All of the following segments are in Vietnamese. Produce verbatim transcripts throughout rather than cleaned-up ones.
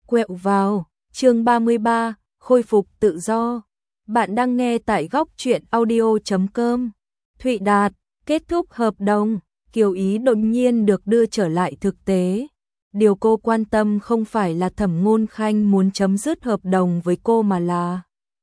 Quẹo vào, chương ba mươi ba, khôi phục tự do. Bạn đang nghe tại góc truyện audio chấm com. Thụy Đạt, kết thúc hợp đồng, Kiều Ý đột nhiên được đưa trở lại thực tế. Điều cô quan tâm không phải là Thẩm Ngôn Khanh muốn chấm dứt hợp đồng với cô mà là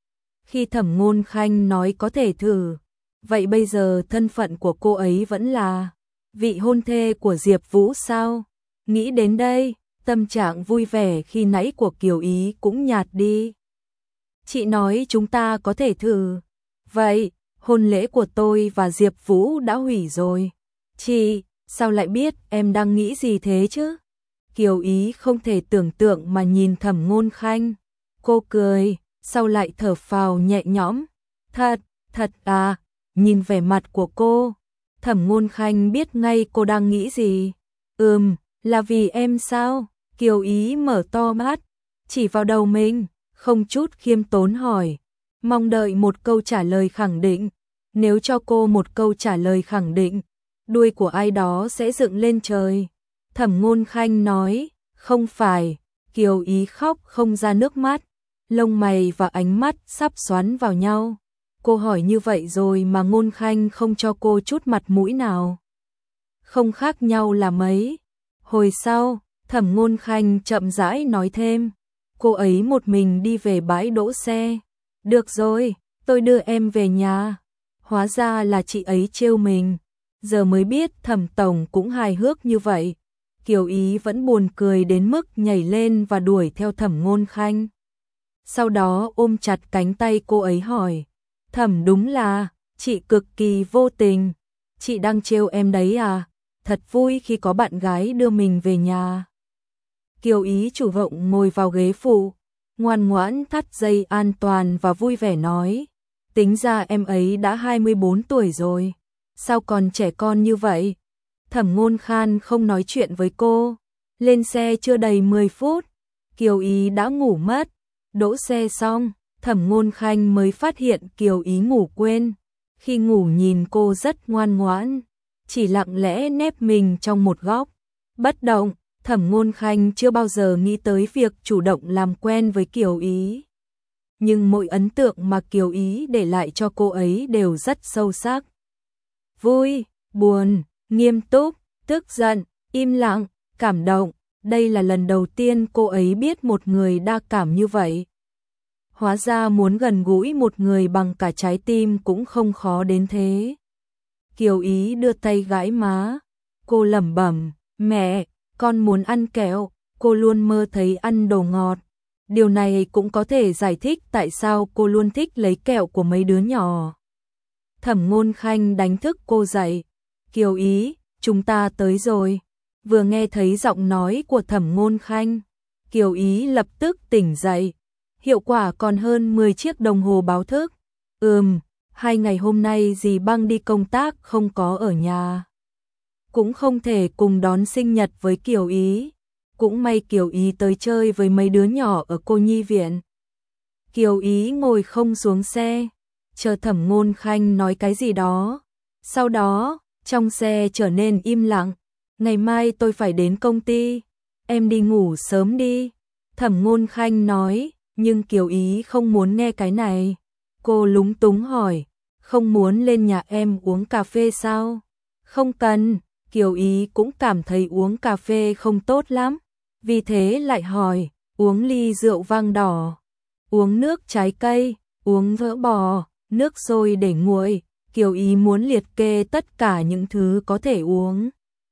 khi Thẩm Ngôn Khanh nói có thể thử, vậy bây giờ thân phận của cô ấy vẫn là vị hôn thê của Diệp Vũ sao? Nghĩ đến đây, tâm trạng vui vẻ khi nãy của Kiều Ý cũng nhạt đi. Chị nói chúng ta có thể thử. Vậy, hôn lễ của tôi và Diệp Vũ đã hủy rồi. Chị, sao lại biết em đang nghĩ gì thế chứ? Kiều Ý không thể tưởng tượng mà nhìn Thẩm Ngôn Khanh. Cô cười, sau lại thở phào nhẹ nhõm. Thật, thật à, nhìn vẻ mặt của cô. Thẩm Ngôn Khanh biết ngay cô đang nghĩ gì. Ừm, là vì em sao? Kiều Ý mở to mắt, chỉ vào đầu mình, không chút khiêm tốn hỏi, mong đợi một câu trả lời khẳng định. Nếu cho cô một câu trả lời khẳng định, đuôi của ai đó sẽ dựng lên trời. Thẩm Ngôn Khanh nói, không phải. Kiều Ý khóc không ra nước mắt, lông mày và ánh mắt sắp xoắn vào nhau. Cô hỏi như vậy rồi mà Ngôn Khanh không cho cô chút mặt mũi nào. Không khác nhau là mấy. Hồi sau, Thẩm Ngôn Khanh chậm rãi nói thêm, cô ấy một mình đi về bãi đỗ xe. Được rồi, tôi đưa em về nhà. Hóa ra là chị ấy trêu mình. Giờ mới biết Thẩm tổng cũng hài hước như vậy. Kiều Ý vẫn buồn cười đến mức nhảy lên và đuổi theo Thẩm Ngôn Khanh. Sau đó ôm chặt cánh tay cô ấy hỏi, Thẩm đúng là, chị cực kỳ vô tình. Chị đang trêu em đấy à? Thật vui khi có bạn gái đưa mình về nhà. Kiều Ý chủ động ngồi vào ghế phụ, ngoan ngoãn thắt dây an toàn và vui vẻ nói, tính ra em ấy đã hai mươi bốn tuổi rồi, sao còn trẻ con như vậy? Thẩm Ngôn Khan không nói chuyện với cô, lên xe chưa đầy mười phút, Kiều Ý đã ngủ mất. Đỗ xe xong, Thẩm Ngôn Khanh mới phát hiện Kiều Ý ngủ quên. Khi ngủ nhìn cô rất ngoan ngoãn, chỉ lặng lẽ nép mình trong một góc, bất động. Thẩm Ngôn Khanh chưa bao giờ nghĩ tới việc chủ động làm quen với Kiều Ý. Nhưng mỗi ấn tượng mà Kiều Ý để lại cho cô ấy đều rất sâu sắc. Vui, buồn, nghiêm túc, tức giận, im lặng, cảm động. Đây là lần đầu tiên cô ấy biết một người đa cảm như vậy. Hóa ra muốn gần gũi một người bằng cả trái tim cũng không khó đến thế. Kiều Ý đưa tay gãi má. Cô lẩm bẩm, mẹ, con muốn ăn kẹo. Cô luôn mơ thấy ăn đồ ngọt. Điều này cũng có thể giải thích tại sao cô luôn thích lấy kẹo của mấy đứa nhỏ. Thẩm Ngôn Khanh đánh thức cô dậy. Kiều Ý, chúng ta tới rồi. Vừa nghe thấy giọng nói của Thẩm Ngôn Khanh, Kiều Ý lập tức tỉnh dậy. Hiệu quả còn hơn mười chiếc đồng hồ báo thức. Ừm, hai ngày hôm nay dì Băng đi công tác không có ở nhà. Cũng không thể cùng đón sinh nhật với Kiều Ý. Cũng may Kiều Ý tới chơi với mấy đứa nhỏ ở cô nhi viện. Kiều Ý ngồi không xuống xe, chờ Thẩm Ngôn Khanh nói cái gì đó. Sau đó, trong xe trở nên im lặng. Ngày mai tôi phải đến công ty, em đi ngủ sớm đi. Thẩm Ngôn Khanh nói, nhưng Kiều Ý không muốn nghe cái này. Cô lúng túng hỏi, không muốn lên nhà em uống cà phê sao? Không cần. Kiều Ý cũng cảm thấy uống cà phê không tốt lắm, vì thế lại hỏi, uống ly rượu vang đỏ, uống nước trái cây, uống vỡ bò, nước sôi để nguội. Kiều Ý muốn liệt kê tất cả những thứ có thể uống.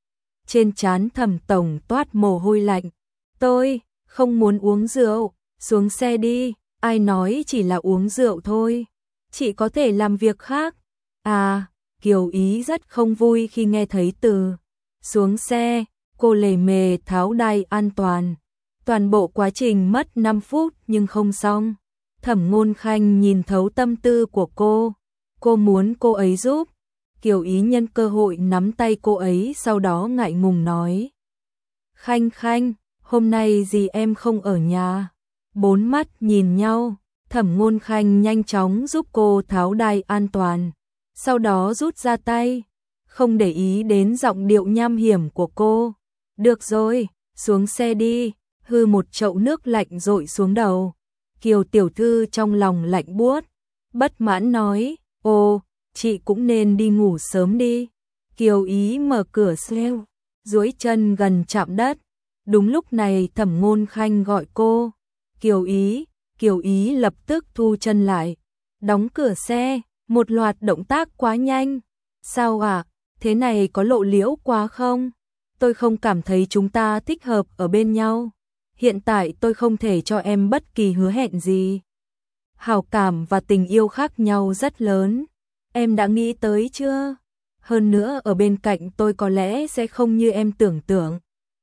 Trên trán Thẩm tổng toát mồ hôi lạnh. Tôi không muốn uống rượu, xuống xe đi. Ai nói chỉ là uống rượu thôi, chị có thể làm việc khác. À, Kiều Ý rất không vui khi nghe thấy từ xuống xe. Cô lề mề tháo đai an toàn. Toàn bộ quá trình mất năm phút nhưng không xong. Thẩm Ngôn Khanh nhìn thấu tâm tư của cô. Cô muốn cô ấy giúp. Kiều Ý nhân cơ hội nắm tay cô ấy, sau đó ngại ngùng nói, Khanh Khanh, hôm nay dì em không ở nhà. Bốn mắt nhìn nhau, Thẩm Ngôn Khanh nhanh chóng giúp cô tháo đai an toàn, sau đó rút ra tay, không để ý đến giọng điệu nham hiểm của cô. Được rồi, xuống xe đi. hư một chậu nước lạnh dội xuống đầu. Kiều tiểu thư trong lòng lạnh buốt, bất mãn nói, ô, chị cũng nên đi ngủ sớm đi. Kiều Ý mở cửa xeo, duỗi chân gần chạm đất. Đúng lúc này Thẩm Ngôn Khanh gọi cô. Kiều Ý, Kiều Ý lập tức thu chân lại, đóng cửa xe, một loạt động tác quá nhanh. Sao ạ, à? Thế này có lộ liễu quá không? Tôi không cảm thấy chúng ta thích hợp ở bên nhau. Hiện tại tôi không thể cho em bất kỳ hứa hẹn gì. Hảo cảm và tình yêu khác nhau rất lớn. Em đã nghĩ tới chưa? Hơn nữa ở bên cạnh tôi có lẽ sẽ không như em tưởng tượng.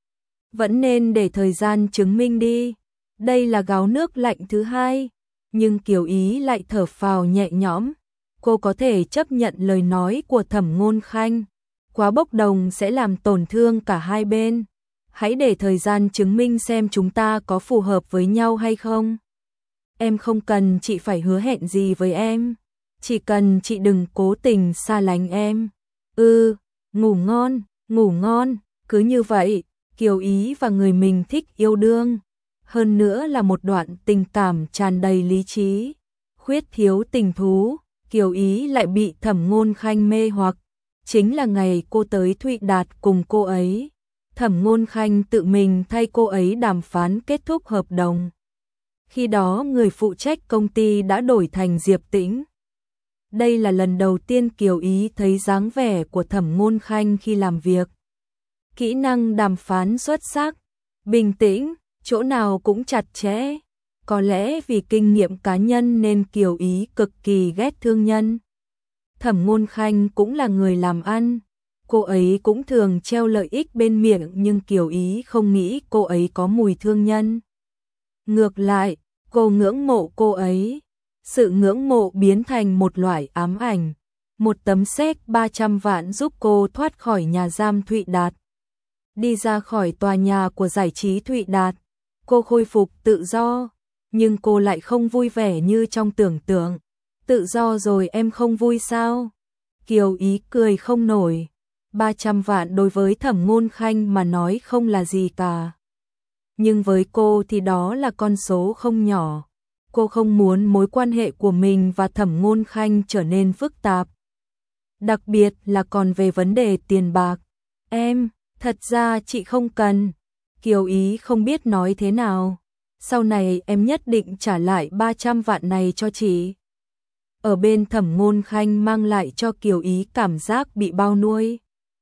Vẫn nên để thời gian chứng minh đi. Đây là gáo nước lạnh thứ hai. Nhưng Kiều Ý lại thở phào nhẹ nhõm. Cô có thể chấp nhận lời nói của Thẩm Ngôn Khanh. Quá bốc đồng sẽ làm tổn thương cả hai bên. Hãy để thời gian chứng minh xem chúng ta có phù hợp với nhau hay không. Em không cần chị phải hứa hẹn gì với em. Chỉ cần chị đừng cố tình xa lánh em. Ừ, ngủ ngon, ngủ ngon. Cứ như vậy, Kiều Ý và người mình thích yêu đương. Hơn nữa là một đoạn tình cảm tràn đầy lý trí. Khuyết thiếu tình thú, Kiều Ý lại bị Thẩm Ngôn Khanh mê hoặc. Chính là ngày cô tới Thụy Đạt cùng cô ấy. Thẩm Ngôn Khanh tự mình thay cô ấy đàm phán kết thúc hợp đồng. Khi đó người phụ trách công ty đã đổi thành Diệp Tĩnh. Đây là lần đầu tiên Kiều Ý thấy dáng vẻ của Thẩm Ngôn Khanh khi làm việc. Kỹ năng đàm phán xuất sắc, bình tĩnh, chỗ nào cũng chặt chẽ. Có lẽ vì kinh nghiệm cá nhân nên Kiều Ý cực kỳ ghét thương nhân. Thẩm Ngôn Khanh cũng là người làm ăn. Cô ấy cũng thường treo lợi ích bên miệng nhưng Kiều Ý không nghĩ cô ấy có mùi thương nhân. Ngược lại, cô ngưỡng mộ cô ấy. Sự ngưỡng mộ biến thành một loại ám ảnh. Một tấm séc ba trăm vạn giúp cô thoát khỏi nhà giam Thụy Đạt. Đi ra khỏi tòa nhà của giải trí Thụy Đạt. Cô khôi phục tự do. Nhưng cô lại không vui vẻ như trong tưởng tượng. Tự do rồi em không vui sao? Kiều Ý cười không nổi. ba trăm vạn đối với Thẩm Ngôn Khanh mà nói không là gì cả. Nhưng với cô thì đó là con số không nhỏ. Cô không muốn mối quan hệ của mình và Thẩm Ngôn Khanh trở nên phức tạp. Đặc biệt là còn về vấn đề tiền bạc. Em, thật ra chị không cần. Kiều Ý không biết nói thế nào. Sau này em nhất định trả lại ba trăm vạn này cho chị. Ở bên Thẩm Ngôn Khanh mang lại cho Kiều Ý cảm giác bị bao nuôi.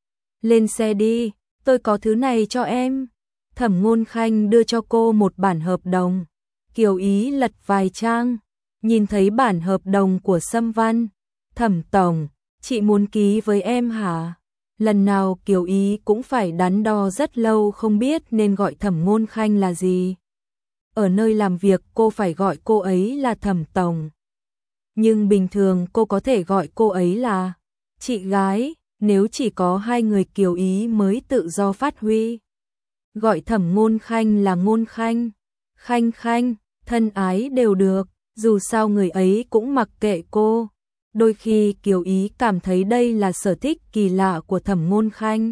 Lên xe đi, tôi có thứ này cho em. Thẩm Ngôn Khanh đưa cho cô một bản hợp đồng. Kiều Ý lật vài trang, nhìn thấy bản hợp đồng của Sâm Văn. Thẩm tổng, chị muốn ký với em hả? Lần nào Kiều Ý cũng phải đắn đo rất lâu không biết nên gọi Thẩm Ngôn Khanh là gì. Ở nơi làm việc cô phải gọi cô ấy là Thẩm tổng. Nhưng bình thường cô có thể gọi cô ấy là chị gái, nếu chỉ có hai người Kiều Ý mới tự do phát huy. Gọi Thẩm Ngôn Khanh là Ngôn Khanh, Khanh Khanh, thân ái đều được, dù sao người ấy cũng mặc kệ cô. Đôi khi Kiều Ý cảm thấy đây là sở thích kỳ lạ của Thẩm Ngôn Khanh.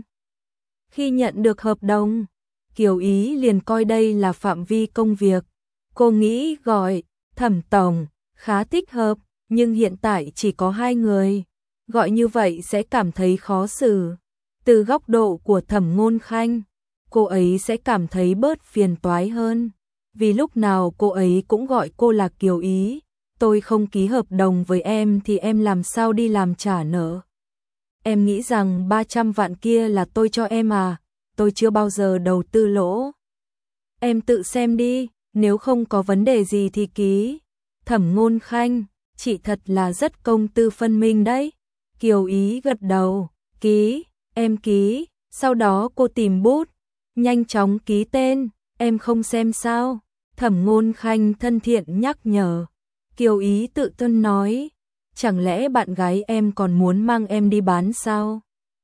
Khi nhận được hợp đồng, Kiều Ý liền coi đây là phạm vi công việc. Cô nghĩ gọi Thẩm tổng khá thích hợp, nhưng hiện tại chỉ có hai người. Gọi như vậy sẽ cảm thấy khó xử. Từ góc độ của Thẩm Ngôn Khanh, cô ấy sẽ cảm thấy bớt phiền toái hơn. Vì lúc nào cô ấy cũng gọi cô là Kiều Ý. Tôi không ký hợp đồng với em thì em làm sao đi làm trả nợ. Em nghĩ rằng ba trăm vạn kia là tôi cho em à? Tôi chưa bao giờ đầu tư lỗ. Em tự xem đi, nếu không có vấn đề gì thì ký. Thẩm Ngôn Khanh, chị thật là rất công tư phân minh đấy. Kiều Ý gật đầu, ký, em ký. Sau đó cô tìm bút, nhanh chóng ký tên. Em không xem sao? Thẩm Ngôn Khanh thân thiện nhắc nhở. Kiều Ý tự tôn nói, chẳng lẽ bạn gái em còn muốn mang em đi bán sao?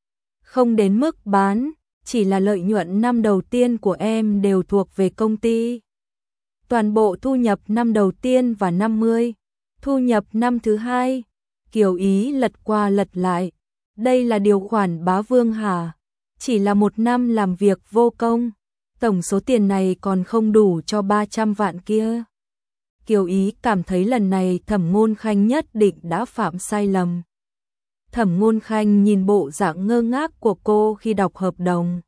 Không đến mức bán, chỉ là lợi nhuận năm đầu tiên của em đều thuộc về công ty. Toàn bộ thu nhập năm đầu tiên và năm mươi, thu nhập năm thứ hai. Kiều Ý lật qua lật lại, đây là điều khoản bá vương hả? Chỉ là một năm làm việc vô công. tổng số tiền này còn không đủ cho ba trăm vạn kia. Kiều Ý cảm thấy lần này Thẩm Ngôn Khanh nhất định đã phạm sai lầm. Thẩm Ngôn Khanh nhìn bộ dạng ngơ ngác của cô khi đọc hợp đồng.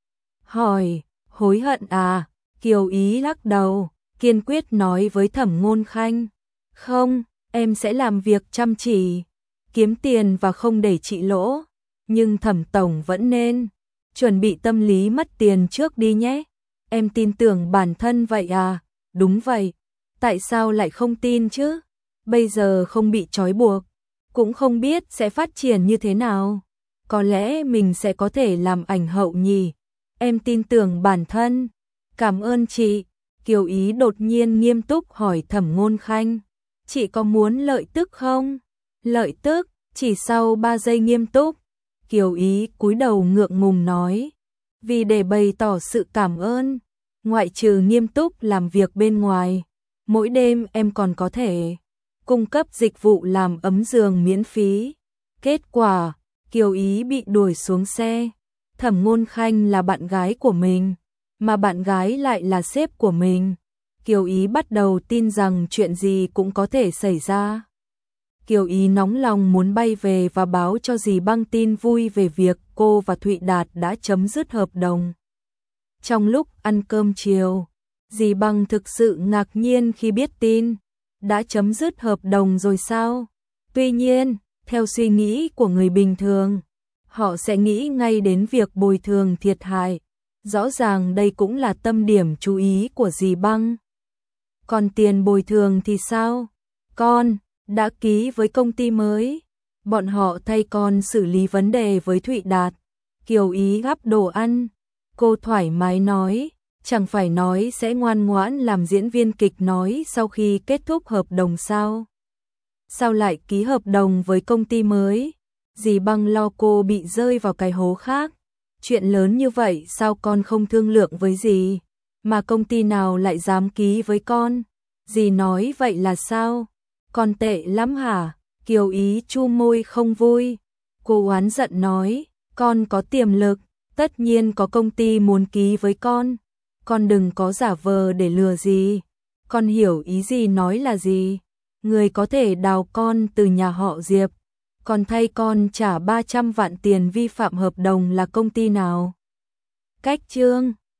Hỏi, hối hận à? Kiều Ý lắc đầu, kiên quyết nói với Thẩm Ngôn Khanh. Không, em sẽ làm việc chăm chỉ, kiếm tiền và không để chị lỗ. Nhưng Thẩm Tổng vẫn nên chuẩn bị tâm lý mất tiền trước đi nhé. Em tin tưởng bản thân vậy à? Đúng vậy. Tại sao lại không tin chứ? Bây giờ không bị trói buộc, cũng không biết sẽ phát triển như thế nào. Có lẽ mình sẽ có thể làm ảnh hậu nhỉ. Em tin tưởng bản thân. Cảm ơn chị. Kiều Ý đột nhiên nghiêm túc hỏi Thẩm Ngôn Khanh. Chị có muốn lợi tức không? Lợi tức? Chỉ sau ba giây nghiêm túc, Kiều Ý cúi đầu ngượng ngùng nói. Vì để bày tỏ sự cảm ơn, ngoại trừ nghiêm túc làm việc bên ngoài, mỗi đêm em còn có thể cung cấp dịch vụ làm ấm giường miễn phí. Kết quả, Kiều Ý bị đuổi xuống xe. Thẩm Ngôn Khanh là bạn gái của mình, mà bạn gái lại là sếp của mình. Kiều Ý bắt đầu tin rằng chuyện gì cũng có thể xảy ra. Kiều Ý nóng lòng muốn bay về và báo cho dì Băng tin vui về việc cô và Thụy Đạt đã chấm dứt hợp đồng. Trong lúc ăn cơm chiều, dì Băng thực sự ngạc nhiên khi biết tin. Đã chấm dứt hợp đồng rồi sao? Tuy nhiên, theo suy nghĩ của người bình thường, họ sẽ nghĩ ngay đến việc bồi thường thiệt hại. Rõ ràng đây cũng là tâm điểm chú ý của dì Băng. Còn tiền bồi thường thì sao? Con đã ký với công ty mới. Bọn họ thay con xử lý vấn đề với Thụy Đạt. Kiều Ý gắp đồ ăn. Cô thoải mái nói, chẳng phải nói sẽ ngoan ngoãn làm diễn viên kịch nói sau khi kết thúc hợp đồng sao? Sao lại ký hợp đồng với công ty mới? Dì Băng lo cô bị rơi vào cái hố khác. Chuyện lớn như vậy sao con không thương lượng với dì? Mà công ty nào lại dám ký với con? Dì nói vậy là sao? Con tệ lắm hả? Kiều Ý chu môi không vui. Cô oán giận nói, con có tiềm lực, tất nhiên có công ty muốn ký với con. Con đừng có giả vờ để lừa gì. Con hiểu ý gì nói là gì? Người có thể đào con từ nhà họ Diệp, còn thay con trả ba trăm vạn tiền vi phạm hợp đồng là công ty nào? Cách Trương